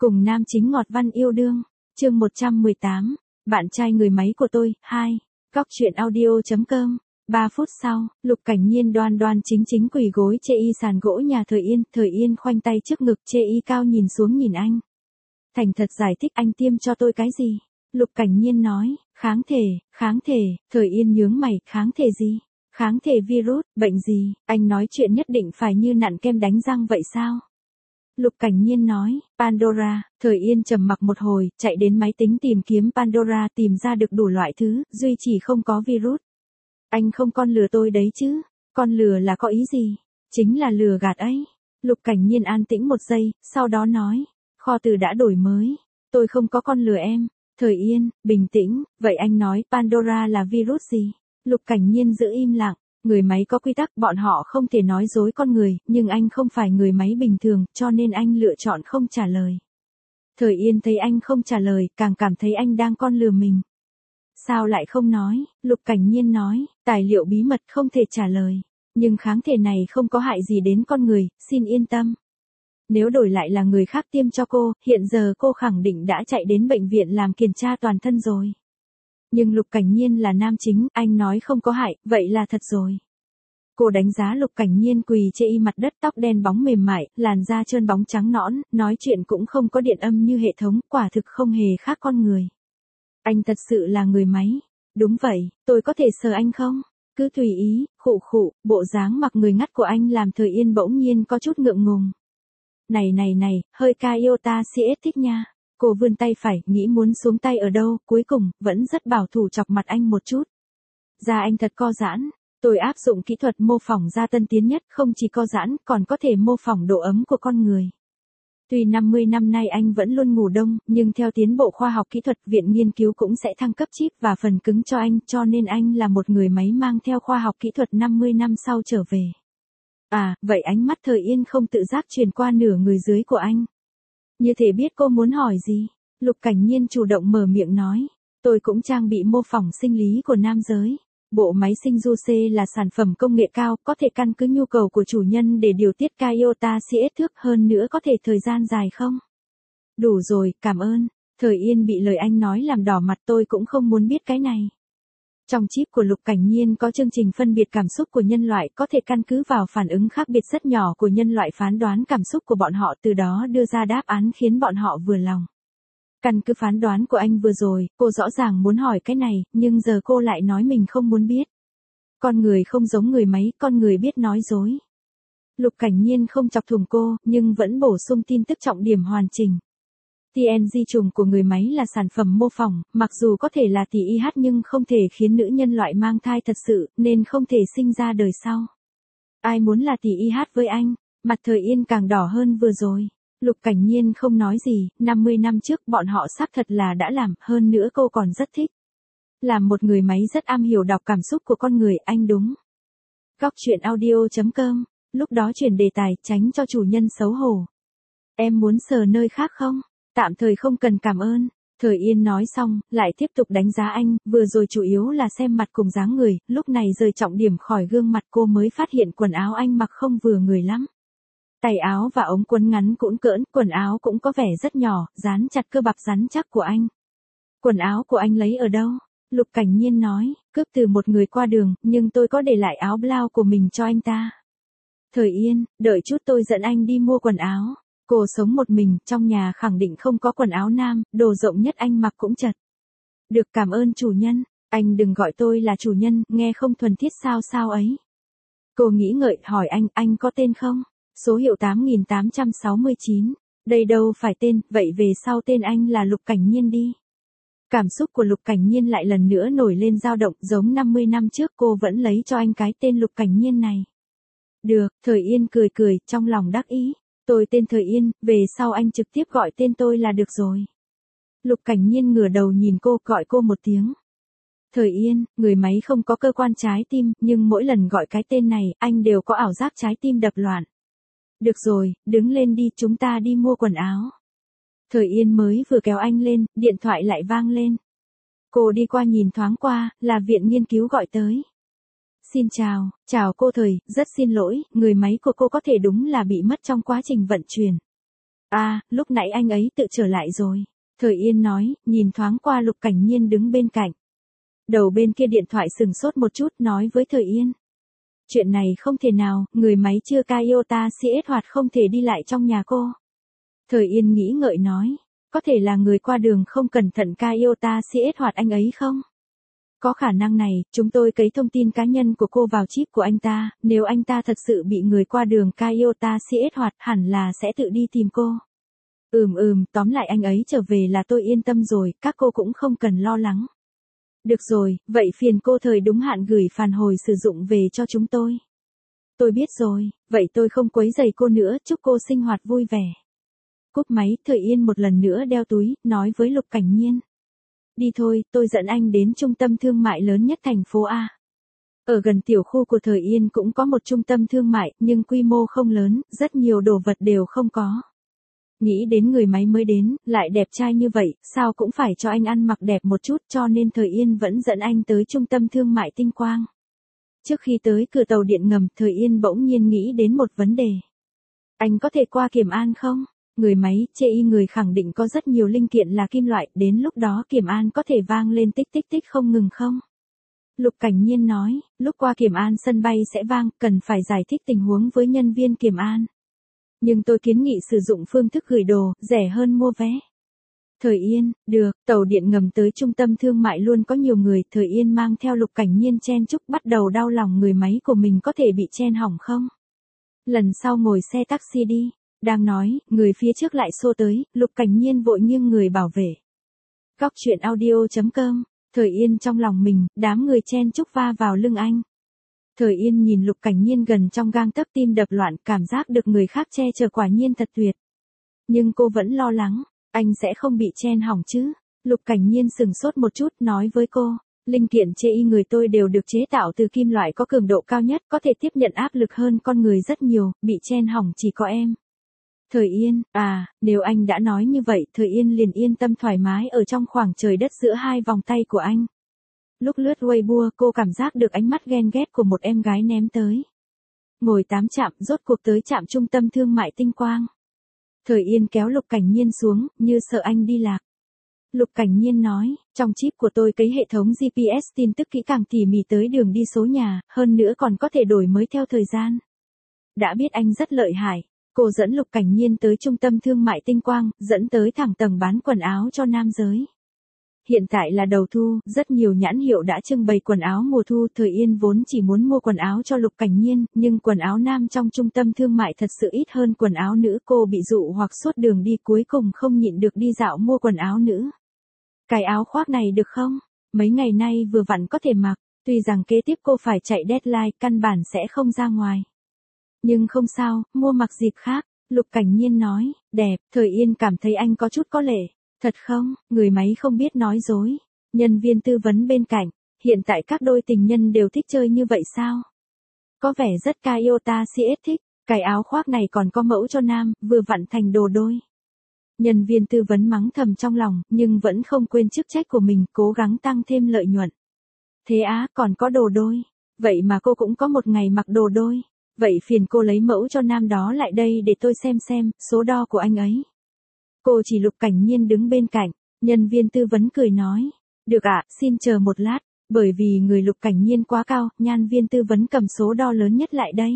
Cùng nam chính ngọt văn yêu đương. Chương 118. Bạn trai người máy của tôi. 2. Góc truyện audio.com. 3 phút sau, Lục Cảnh Nhiên đoan đoan chính chính quỳ gối chê y sàn gỗ nhà Thời Yên khoanh tay trước ngực chê y cao nhìn xuống nhìn anh. Thành thật giải thích anh tiêm cho tôi cái gì? Lục Cảnh Nhiên nói, kháng thể, Thời Yên nhướng mày, kháng thể gì? Kháng thể virus, bệnh gì? Anh nói chuyện nhất định phải như nặn kem đánh răng vậy sao? Lục Cảnh Nhiên nói, Pandora. Thời Yên trầm mặc một hồi, chạy đến máy tính tìm kiếm Pandora, tìm ra được đủ loại thứ, duy chỉ không có virus. Anh không con lừa tôi đấy chứ? Con lừa là có ý gì? Chính là lừa gạt ấy. Lục Cảnh Nhiên an tĩnh một giây, sau đó nói, kho từ đã đổi mới. Tôi không có con lừa em. Thời Yên, bình tĩnh, vậy anh nói Pandora là virus gì? Lục Cảnh Nhiên giữ im lặng. Người máy có quy tắc, bọn họ không thể nói dối con người, nhưng anh không phải người máy bình thường, cho nên anh lựa chọn không trả lời. Thời Yên thấy anh không trả lời, càng cảm thấy anh đang con lừa mình. Sao lại không nói? Lục Cảnh Nhiên nói, tài liệu bí mật không thể trả lời. Nhưng kháng thể này không có hại gì đến con người, xin yên tâm. Nếu đổi lại là người khác tiêm cho cô, hiện giờ cô khẳng định đã chạy đến bệnh viện làm kiểm tra toàn thân rồi. Nhưng Lục Cảnh Nhiên là nam chính, anh nói không có hại, vậy là thật rồi. Cô đánh giá Lục Cảnh Nhiên quỳ chê y mặt đất, tóc đen bóng mềm mại, làn da trơn bóng trắng nõn, nói chuyện cũng không có điện âm như hệ thống, quả thực không hề khác con người. Anh thật sự là người máy. Đúng vậy, tôi có thể sờ anh không? Cứ tùy ý, khụ, bộ dáng mặc người ngắt của anh làm Thời Yên bỗng nhiên có chút ngượng ngùng. Này, hơi ca yêu ta CS thích nha. Cô vươn tay phải, nghĩ muốn xuống tay ở đâu, cuối cùng, vẫn rất bảo thủ chọc mặt anh một chút. Da anh thật co giãn, tôi áp dụng kỹ thuật mô phỏng da tân tiến nhất, không chỉ co giãn, còn có thể mô phỏng độ ấm của con người. Tuy 50 năm nay anh vẫn luôn ngủ đông, nhưng theo tiến bộ khoa học kỹ thuật, viện nghiên cứu cũng sẽ thăng cấp chip và phần cứng cho anh, cho nên anh là một người máy mang theo khoa học kỹ thuật 50 năm sau trở về. À, vậy ánh mắt Thời Yên không tự giác truyền qua nửa người dưới của anh. Như thể biết cô muốn hỏi gì, Lục Cảnh Nhiên chủ động mở miệng nói, tôi cũng trang bị mô phỏng sinh lý của nam giới. Bộ máy sinh Juice là sản phẩm công nghệ cao, có thể căn cứ nhu cầu của chủ nhân để điều tiết iota CS thước, hơn nữa có thể thời gian dài không? Đủ rồi, cảm ơn. Thời Yên bị lời anh nói làm đỏ mặt, tôi cũng không muốn biết cái này. Trong chip của Lục Cảnh Nhiên có chương trình phân biệt cảm xúc của nhân loại, có thể căn cứ vào phản ứng khác biệt rất nhỏ của nhân loại phán đoán cảm xúc của bọn họ, từ đó đưa ra đáp án khiến bọn họ vừa lòng. Căn cứ phán đoán của anh vừa rồi, cô rõ ràng muốn hỏi cái này, nhưng giờ cô lại nói mình không muốn biết. Con người không giống người máy, con người biết nói dối. Lục Cảnh Nhiên không chọc thủng cô, nhưng vẫn bổ sung tin tức trọng điểm hoàn chỉnh. TNG trùng của người máy là sản phẩm mô phỏng, mặc dù có thể là tỷ IH nhưng không thể khiến nữ nhân loại mang thai thật sự, nên không thể sinh ra đời sau. Ai muốn là tỷ IH với anh? Mặt Thời Yên càng đỏ hơn vừa rồi. Lục Cảnh Nhiên không nói gì, 50 năm trước bọn họ xác thật là đã làm, hơn nữa cô còn rất thích. Làm một người máy rất am hiểu đọc cảm xúc của con người, anh đúng. Góc truyện audio.com, lúc đó chuyển đề tài, tránh cho chủ nhân xấu hổ. Em muốn sờ nơi khác không? Tạm thời không cần cảm ơn. Thời Yên nói xong, lại tiếp tục đánh giá anh, vừa rồi chủ yếu là xem mặt cùng dáng người, lúc này rời trọng điểm khỏi gương mặt cô mới phát hiện quần áo anh mặc không vừa người lắm. Tay áo và ống quần ngắn cũn cỡn, quần áo cũng có vẻ rất nhỏ, dán chặt cơ bắp rắn chắc của anh. Quần áo của anh lấy ở đâu? Lục Cảnh Nhiên nói, cướp từ một người qua đường, nhưng tôi có để lại áo blau của mình cho anh ta. Thời Yên, đợi chút tôi dẫn anh đi mua quần áo. Cô sống một mình, trong nhà khẳng định không có quần áo nam, đồ rộng nhất anh mặc cũng chật. Được, cảm ơn chủ nhân, anh đừng gọi tôi là chủ nhân, nghe không thuần thiết sao ấy. Cô nghĩ ngợi, hỏi anh có tên không? Số hiệu 8869, đây đâu phải tên, vậy về sau tên anh là Lục Cảnh Nhiên đi. Cảm xúc của Lục Cảnh Nhiên lại lần nữa nổi lên dao động, giống 50 năm trước cô vẫn lấy cho anh cái tên Lục Cảnh Nhiên này. Được, Thời Yên cười, trong lòng đắc ý. Tôi tên Thời Yên, về sau anh trực tiếp gọi tên tôi là được rồi. Lục Cảnh Nhiên ngửa đầu nhìn cô, gọi cô một tiếng. Thời Yên, người máy không có cơ quan trái tim, nhưng mỗi lần gọi cái tên này, anh đều có ảo giác trái tim đập loạn. Được rồi, đứng lên đi, chúng ta đi mua quần áo. Thời Yên mới vừa kéo anh lên, điện thoại lại vang lên. Cô đi qua nhìn thoáng qua, là viện nghiên cứu gọi tới. Xin chào cô Thời, rất xin lỗi, người máy của cô có thể đúng là bị mất trong quá trình vận chuyển. À, lúc nãy anh ấy tự trở lại rồi. Thời Yên nói, nhìn thoáng qua Lục Cảnh Nhiên đứng bên cạnh. Đầu bên kia điện thoại sừng sốt một chút nói với Thời Yên. Chuyện này không thể nào, người máy chưa Toyota CS hoạt không thể đi lại trong nhà cô. Thời Yên nghĩ ngợi nói, có thể là người qua đường không cẩn thận Toyota CS hoạt anh ấy không? Có khả năng này, chúng tôi cấy thông tin cá nhân của cô vào chip của anh ta, nếu anh ta thật sự bị người qua đường Toyota CS hoạt hẳn là sẽ tự đi tìm cô. Tóm lại anh ấy trở về là tôi yên tâm rồi, các cô cũng không cần lo lắng. Được rồi, vậy phiền cô thời đúng hạn gửi phản hồi sử dụng về cho chúng tôi. Tôi biết rồi, vậy tôi không quấy rầy cô nữa, chúc cô sinh hoạt vui vẻ. Cúp máy, Thời Yên một lần nữa đeo túi, nói với Lục Cảnh Nhiên. Đi thôi, tôi dẫn anh đến trung tâm thương mại lớn nhất thành phố A. Ở gần tiểu khu của Thời Yên cũng có một trung tâm thương mại, nhưng quy mô không lớn, rất nhiều đồ vật đều không có. Nghĩ đến người máy mới đến, lại đẹp trai như vậy, sao cũng phải cho anh ăn mặc đẹp một chút cho nên Thời Yên vẫn dẫn anh tới trung tâm thương mại Tinh Quang. Trước khi tới cửa tàu điện ngầm, Thời Yên bỗng nhiên nghĩ đến một vấn đề. Anh có thể qua kiểm an không? Người máy, chê y người khẳng định có rất nhiều linh kiện là kim loại, đến lúc đó kiểm an có thể vang lên tích tích tích không ngừng không? Lục Cảnh Nhiên nói, lúc qua kiểm an sân bay sẽ vang, cần phải giải thích tình huống với nhân viên kiểm an. Nhưng tôi kiến nghị sử dụng phương thức gửi đồ, rẻ hơn mua vé. Thời Yên, được, tàu điện ngầm tới trung tâm thương mại luôn có nhiều người, Thời Yên mang theo Lục Cảnh Nhiên chen chúc bắt đầu đau lòng người máy của mình có thể bị chen hỏng không? Lần sau ngồi xe taxi đi. Đang nói, người phía trước lại xô tới, Lục Cảnh Nhiên vội nghiêng người bảo vệ. Góc truyện audio.com, Thời Yên trong lòng mình, đám người chen chúc va vào lưng anh. Thời Yên nhìn Lục Cảnh Nhiên gần trong gang tấc tim đập loạn, cảm giác được người khác che chở quả nhiên thật tuyệt. Nhưng cô vẫn lo lắng, anh sẽ không bị chen hỏng chứ. Lục Cảnh Nhiên sừng sốt một chút nói với cô, linh kiện chê y người tôi đều được chế tạo từ kim loại có cường độ cao nhất, có thể tiếp nhận áp lực hơn con người rất nhiều, bị chen hỏng chỉ có em. Thời Yên, nếu anh đã nói như vậy, Thời Yên liền yên tâm thoải mái ở trong khoảng trời đất giữa hai vòng tay của anh. Lúc lướt Weibo, cô cảm giác được ánh mắt ghen ghét của một em gái ném tới. Ngồi 8 trạm, rốt cuộc tới trạm trung tâm thương mại Tinh Quang. Thời Yên kéo Lục Cảnh Nhiên xuống, như sợ anh đi lạc. Lục Cảnh Nhiên nói, trong chip của tôi cấy hệ thống GPS tin tức kỹ càng tỉ mỉ tới đường đi số nhà, hơn nữa còn có thể đổi mới theo thời gian. Đã biết anh rất lợi hại. Cô dẫn Lục Cảnh Nhiên tới trung tâm thương mại Tinh Quang, dẫn tới thẳng tầng bán quần áo cho nam giới. Hiện tại là đầu thu, rất nhiều nhãn hiệu đã trưng bày quần áo mùa thu. Thời Yên vốn chỉ muốn mua quần áo cho Lục Cảnh Nhiên, nhưng quần áo nam trong trung tâm thương mại thật sự ít hơn quần áo nữ. Cô bị dụ hoặc suốt đường đi cuối cùng không nhịn được đi dạo mua quần áo nữ. Cái áo khoác này được không? Mấy ngày nay vừa vặn có thể mặc, tuy rằng kế tiếp cô phải chạy deadline, căn bản sẽ không ra ngoài. Nhưng không sao, mua mặc dịp khác, Lục Cảnh Nhiên nói, đẹp, Thời Yên cảm thấy anh có chút có lệ. Thật không, người máy không biết nói dối. Nhân viên tư vấn bên cạnh, hiện tại các đôi tình nhân đều thích chơi như vậy sao? Có vẻ rất Toyota CS thích, cái áo khoác này còn có mẫu cho nam, vừa vặn thành đồ đôi. Nhân viên tư vấn mắng thầm trong lòng, nhưng vẫn không quên chức trách của mình, cố gắng tăng thêm lợi nhuận. Thế á, còn có đồ đôi. Vậy mà cô cũng có một ngày mặc đồ đôi. Vậy phiền cô lấy mẫu cho nam đó lại đây để tôi xem, số đo của anh ấy. Cô chỉ Lục Cảnh Nhiên đứng bên cạnh, nhân viên tư vấn cười nói. Được ạ, xin chờ một lát, bởi vì người Lục Cảnh Nhiên quá cao, nhân viên tư vấn cầm số đo lớn nhất lại đây.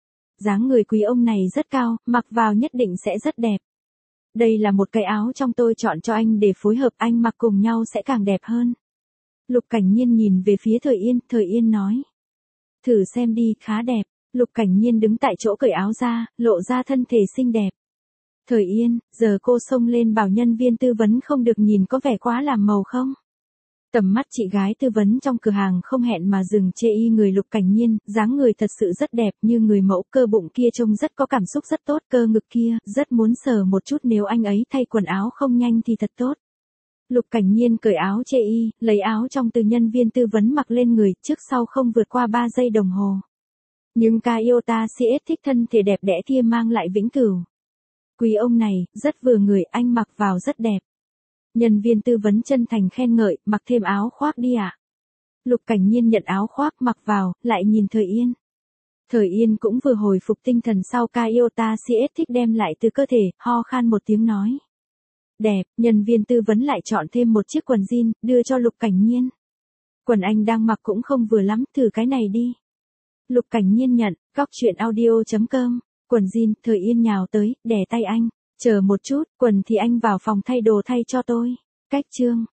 Dáng người quý ông này rất cao, mặc vào nhất định sẽ rất đẹp. Đây là một cái áo trong tôi chọn cho anh để phối hợp anh mặc cùng nhau sẽ càng đẹp hơn. Lục Cảnh Nhiên nhìn về phía Thời Yên nói. Thử xem đi, khá đẹp. Lục Cảnh Nhiên đứng tại chỗ cởi áo ra, lộ ra thân thể xinh đẹp. Thời Yên, giờ cô xông lên bảo nhân viên tư vấn không được nhìn có vẻ quá làm màu không? Tầm mắt chị gái tư vấn trong cửa hàng không hẹn mà dừng chê y người Lục Cảnh Nhiên, dáng người thật sự rất đẹp như người mẫu, cơ bụng kia trông rất có cảm xúc rất tốt, cơ ngực kia, rất muốn sờ một chút nếu anh ấy thay quần áo không nhanh thì thật tốt. Lục Cảnh Nhiên cởi áo chê y, lấy áo trong từ nhân viên tư vấn mặc lên người, trước sau không vượt qua 3 giây đồng hồ. Nhưng Toyota CS thích thân thể đẹp đẽ kia mang lại vĩnh cửu. Quý ông này, rất vừa người, anh mặc vào rất đẹp. Nhân viên tư vấn chân thành khen ngợi, mặc thêm áo khoác đi ạ. Lục Cảnh Nhiên nhận áo khoác mặc vào, lại nhìn Thời Yên. Thời Yên cũng vừa hồi phục tinh thần sau ca iota CS thích đem lại từ cơ thể, ho khan một tiếng nói. Đẹp, nhân viên tư vấn lại chọn thêm một chiếc quần jean, đưa cho Lục Cảnh Nhiên. Quần anh đang mặc cũng không vừa lắm, thử cái này đi. Lục Cảnh Nhiên nhận, góc chuyện audio.com, quần jean, Thời Yên nhào tới, đè tay anh. Chờ một chút, quần thì anh vào phòng thay đồ thay cho tôi. Cách chương.